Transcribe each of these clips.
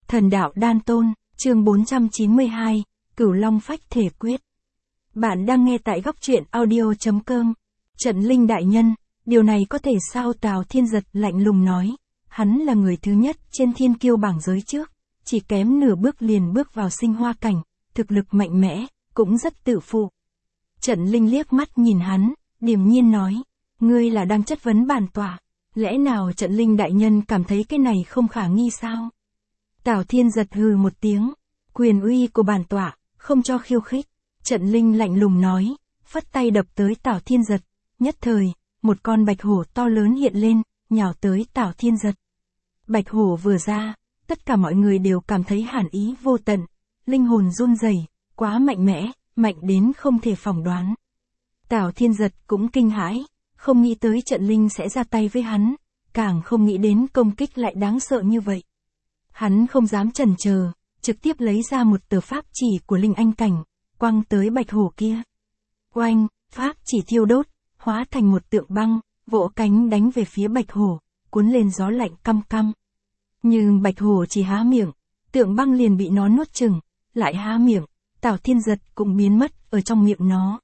Thần đạo đan tôn, chương 492, Cửu Long phách thể quyết. Bạn đang nghe tại góc truyện audio.com. Trận Linh đại nhân, điều này có thể sao? Tào Thiên Giật lạnh lùng nói. Hắn là người thứ nhất trên thiên kiêu bảng giới trước, chỉ kém nửa bước liền bước vào sinh hoa cảnh, thực lực mạnh mẽ, cũng rất tự phụ. Trận Linh liếc mắt nhìn hắn, điềm nhiên nói, ngươi là đang chất vấn bản tọa, lẽ nào Trận Linh đại nhân cảm thấy cái này không khả nghi sao? Tào Thiên Giật hừ một tiếng, quyền uy của bản tọa, không cho khiêu khích. Trận Linh lạnh lùng nói, phất tay đập tới Tào Thiên Giật, nhất thời, một con bạch hổ to lớn hiện lên, nhào tới Tào Thiên Giật. Bạch hổ vừa ra, tất cả mọi người đều cảm thấy hàn ý vô tận, linh hồn run rẩy, quá mạnh mẽ, mạnh đến không thể phỏng đoán. Tào Thiên Giật cũng kinh hãi, không nghĩ tới Trận Linh sẽ ra tay với hắn, càng không nghĩ đến công kích lại đáng sợ như vậy. Hắn không dám chần chờ, trực tiếp lấy ra một tờ pháp chỉ của linh anh cảnh, quăng tới bạch hổ kia. Oanh, pháp chỉ thiêu đốt, hóa thành một tượng băng, vỗ cánh đánh về phía bạch hổ, cuốn lên gió lạnh căm căm. Nhưng bạch hổ chỉ há miệng, tượng băng liền bị nó nuốt chửng, lại há miệng, Tào Thiên Giật cũng biến mất ở trong miệng nó.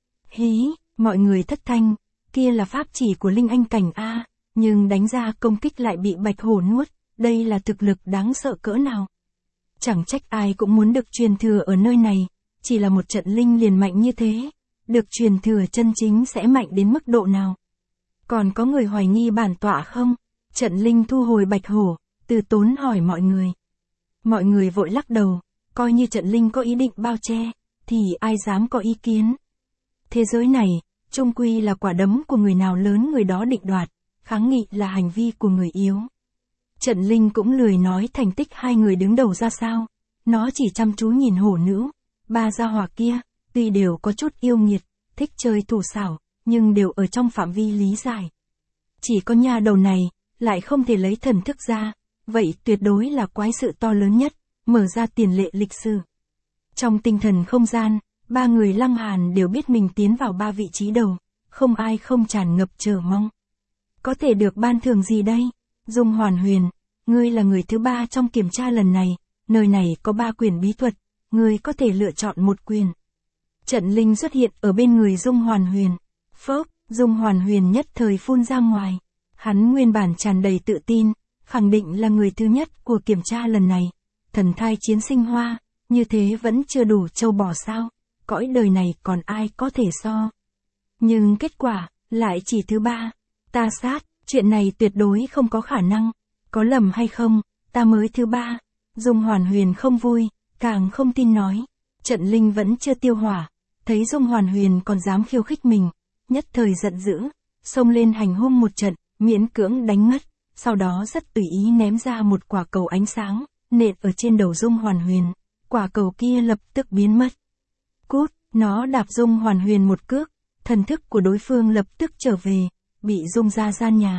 Hí, mọi người thất thanh, kia là pháp chỉ của linh anh cảnh a, nhưng đánh ra công kích lại bị bạch hổ nuốt, đây là thực lực đáng sợ cỡ nào. Chẳng trách ai cũng muốn được truyền thừa ở nơi này, chỉ là một trận linh liền mạnh như thế, được truyền thừa chân chính sẽ mạnh đến mức độ nào. Còn có người hoài nghi bản tọa không? Trận Linh thu hồi bạch hổ, từ tốn hỏi mọi người. Mọi người vội lắc đầu, coi như Trận Linh có ý định bao che, thì ai dám có ý kiến. Thế giới này, chung quy là quả đấm của người nào lớn người đó định đoạt, kháng nghị là hành vi của người yếu. Trận Linh cũng lười nói thành tích hai người đứng đầu ra sao, nó chỉ chăm chú nhìn hổ nữ, ba gia hỏa kia, tuy đều có chút yêu nghiệt, thích chơi thủ xảo, nhưng đều ở trong phạm vi lý giải. Chỉ có nha đầu này, lại không thể lấy thần thức ra, vậy tuyệt đối là quái sự to lớn nhất, mở ra tiền lệ lịch sử. Trong tinh thần không gian, ba người Lăng Hàn đều biết mình tiến vào ba vị trí đầu, không ai không tràn ngập chờ mong. Có thể được ban thưởng gì đây? Dung Hoàn Huyền, ngươi là người thứ ba trong kiểm tra lần này, nơi này có 3 quyền bí thuật, ngươi có thể lựa chọn một quyền. Trận Linh xuất hiện ở bên người Dung Hoàn Huyền. Phốc, Dung Hoàn Huyền nhất thời phun ra ngoài. Hắn nguyên bản tràn đầy tự tin, khẳng định là người thứ nhất của kiểm tra lần này. Thần thai chiến sinh hoa, như thế vẫn chưa đủ châu bò sao, cõi đời này còn ai có thể so. Nhưng kết quả, lại chỉ thứ 3. Ta sát, chuyện này tuyệt đối không có khả năng. Có lầm hay không, ta mới thứ 3. Dung Hoàn Huyền không vui, càng không tin nói. Trận Linh vẫn chưa tiêu hỏa, thấy Dung Hoàn Huyền còn dám khiêu khích mình, nhất thời giận dữ, xông lên hành hung một trận, miễn cưỡng đánh ngất, sau đó rất tùy ý ném ra một quả cầu ánh sáng, nện ở trên đầu Dung Hoàn Huyền, quả cầu kia lập tức biến mất. Cút, nó đạp Dung Hoàn Huyền một cước, thần thức của đối phương lập tức trở về, bị rung ra gian nhà.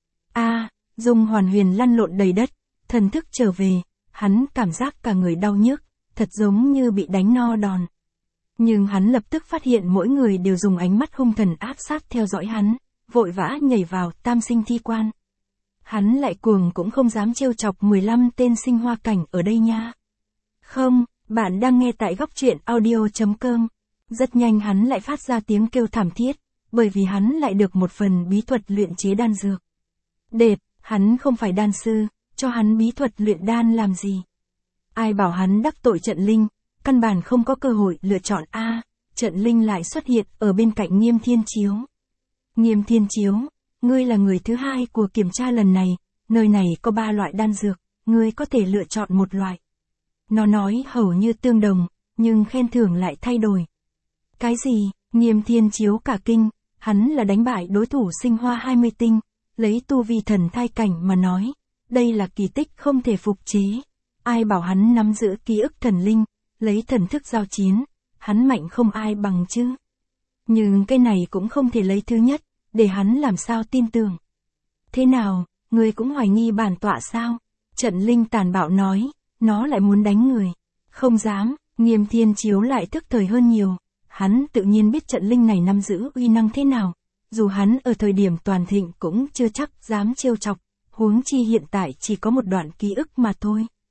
Dung Hoàn Huyền lăn lộn đầy đất, thần thức trở về, hắn cảm giác cả người đau nhức, thật giống như bị đánh no đòn. Nhưng hắn lập tức phát hiện mỗi người đều dùng ánh mắt hung thần áp sát theo dõi hắn, vội vã nhảy vào tam sinh thi quan. Hắn lại cuồng cũng không dám trêu chọc 15 tên sinh hoa cảnh ở đây nha. Không, bạn đang nghe tại góc truyện audio.com. Rất nhanh hắn lại phát ra tiếng kêu thảm thiết, bởi vì hắn lại được một phần bí thuật luyện chế đan dược. Đệt, hắn không phải đan sư, cho hắn bí thuật luyện đan làm gì? Ai bảo hắn đắc tội Trận Linh, căn bản không có cơ hội lựa chọn Trận Linh lại xuất hiện ở bên cạnh Nghiêm Thiên Chiếu. Nghiêm Thiên Chiếu, ngươi là người thứ 2 của kiểm tra lần này, nơi này có 3 loại đan dược, ngươi có thể lựa chọn một loại. Nó nói hầu như tương đồng, nhưng khen thưởng lại thay đổi. Cái gì? Nghiêm Thiên Chiếu cả kinh, hắn là đánh bại đối thủ sinh hoa 20 tinh, lấy tu vi thần thai cảnh mà nói, đây là kỳ tích không thể phục chế. Ai bảo hắn nắm giữ ký ức thần linh, lấy thần thức giao chiến, hắn mạnh không ai bằng chứ. Nhưng cái này cũng không thể lấy thứ nhất, để hắn làm sao tin tưởng. Thế nào, ngươi cũng hoài nghi bản tọa sao? Trận Linh tàn bạo nói, nó lại muốn đánh người. Không dám, Nghiêm Thiên Chiếu lại thức thời hơn nhiều. Hắn tự nhiên biết Trận Linh này nắm giữ uy năng thế nào, dù hắn ở thời điểm toàn thịnh cũng chưa chắc dám trêu chọc, huống chi hiện tại chỉ có một đoạn ký ức mà thôi.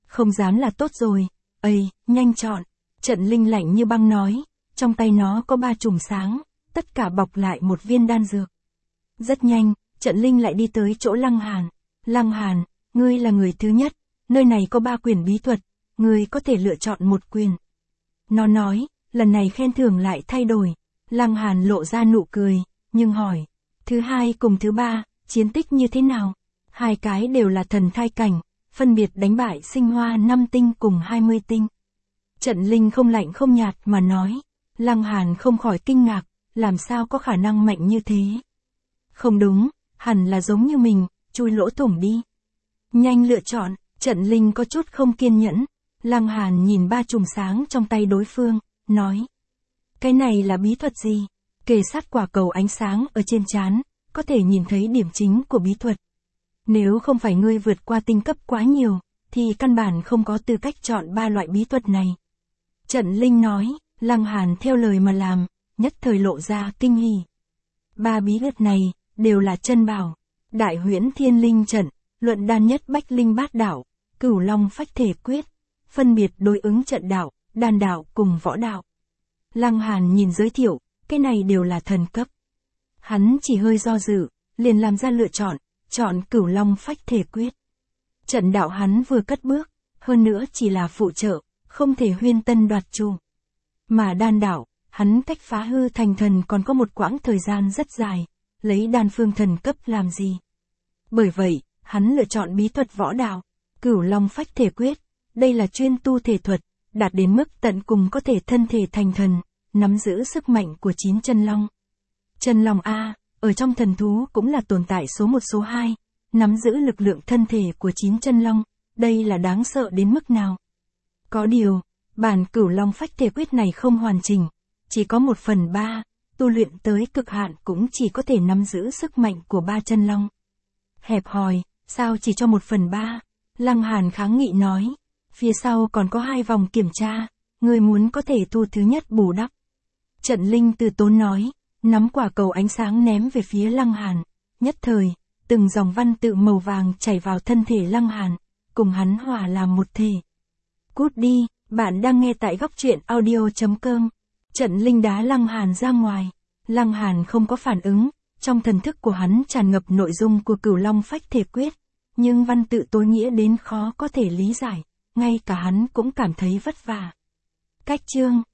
Không dám là tốt rồi, ây, nhanh chọn. Trận linh lạnh như băng nói, trong tay nó có 3 chùm sáng, tất cả bọc lại một viên đan dược. Rất nhanh, trận linh lại đi tới chỗ Lăng Hàn. Lăng Hàn, ngươi là người thứ nhất, nơi này có 3 quyền bí thuật, ngươi có thể lựa chọn một quyền. Nó nói, lần này khen thưởng lại thay đổi. Lăng Hàn lộ ra nụ cười, nhưng hỏi, thứ hai cùng thứ ba, chiến tích như thế nào? 2 cái đều là thần thai cảnh, phân biệt đánh bại Sinh Hoa 5 tinh cùng 20 tinh. Trận linh không lạnh không nhạt mà nói. Lăng Hàn không khỏi kinh ngạc, làm sao có khả năng mạnh như thế? Không đúng, hẳn là giống như mình, chui lỗ thủng đi. Nhanh lựa chọn, trận linh có chút không kiên nhẫn. Lăng Hàn nhìn 3 chùm sáng trong tay đối phương, nói. Cái này là bí thuật gì? Kề sát quả cầu ánh sáng ở trên trán, có thể nhìn thấy điểm chính của bí thuật. Nếu không phải ngươi vượt qua tinh cấp quá nhiều, thì căn bản không có tư cách chọn 3 loại bí thuật này. Trận linh nói, Lăng Hàn theo lời mà làm, nhất thời lộ ra kinh hỉ. 3 bí thuật này, đều là chân bảo. Đại huyễn thiên linh trận, luận đan nhất bách linh bát đạo, cửu long phách thể quyết, phân biệt đối ứng trận đạo, đan đạo cùng võ đạo. Lăng Hàn nhìn giới thiệu, cái này đều là thần cấp. Hắn chỉ hơi do dự, liền làm ra lựa chọn, chọn cửu long phách thể quyết. Trận đạo hắn vừa cất bước, hơn nữa chỉ là phụ trợ, không thể huyên tân đoạt chủ. Mà đan đạo, hắn cách phá hư thành thần còn có một quãng thời gian rất dài, lấy đan phương thần cấp làm gì. Bởi vậy, hắn lựa chọn bí thuật võ đạo, cửu long phách thể quyết, đây là chuyên tu thể thuật, đạt đến mức tận cùng có thể thân thể thành thần, nắm giữ sức mạnh của 9 chân long. Chân long A, ở trong thần thú cũng là tồn tại số 1 số 2, nắm giữ lực lượng thân thể của 9 chân long, đây là đáng sợ đến mức nào. Có điều, bản cửu long phách thể quyết này không hoàn chỉnh, chỉ có 1/3, tu luyện tới cực hạn cũng chỉ có thể nắm giữ sức mạnh của 3 chân long. Hẹp hòi, sao chỉ cho 1/3? Lăng Hàn kháng nghị nói, phía sau còn có 2 vòng kiểm tra, người muốn có thể tu thứ nhất bù đắp. Trận linh từ tốn nói, nắm quả cầu ánh sáng ném về phía Lăng Hàn, nhất thời, từng dòng văn tự màu vàng chảy vào thân thể Lăng Hàn, cùng hắn hòa làm một thể. Cút đi, bạn đang nghe tại góc truyện audio.com. Trận linh đá Lăng Hàn ra ngoài. Lăng Hàn không có phản ứng, trong thần thức của hắn tràn ngập nội dung của cửu long phách thể quyết, nhưng văn tự tối nghĩa đến khó có thể lý giải, ngay cả hắn cũng cảm thấy vất vả. Cách chương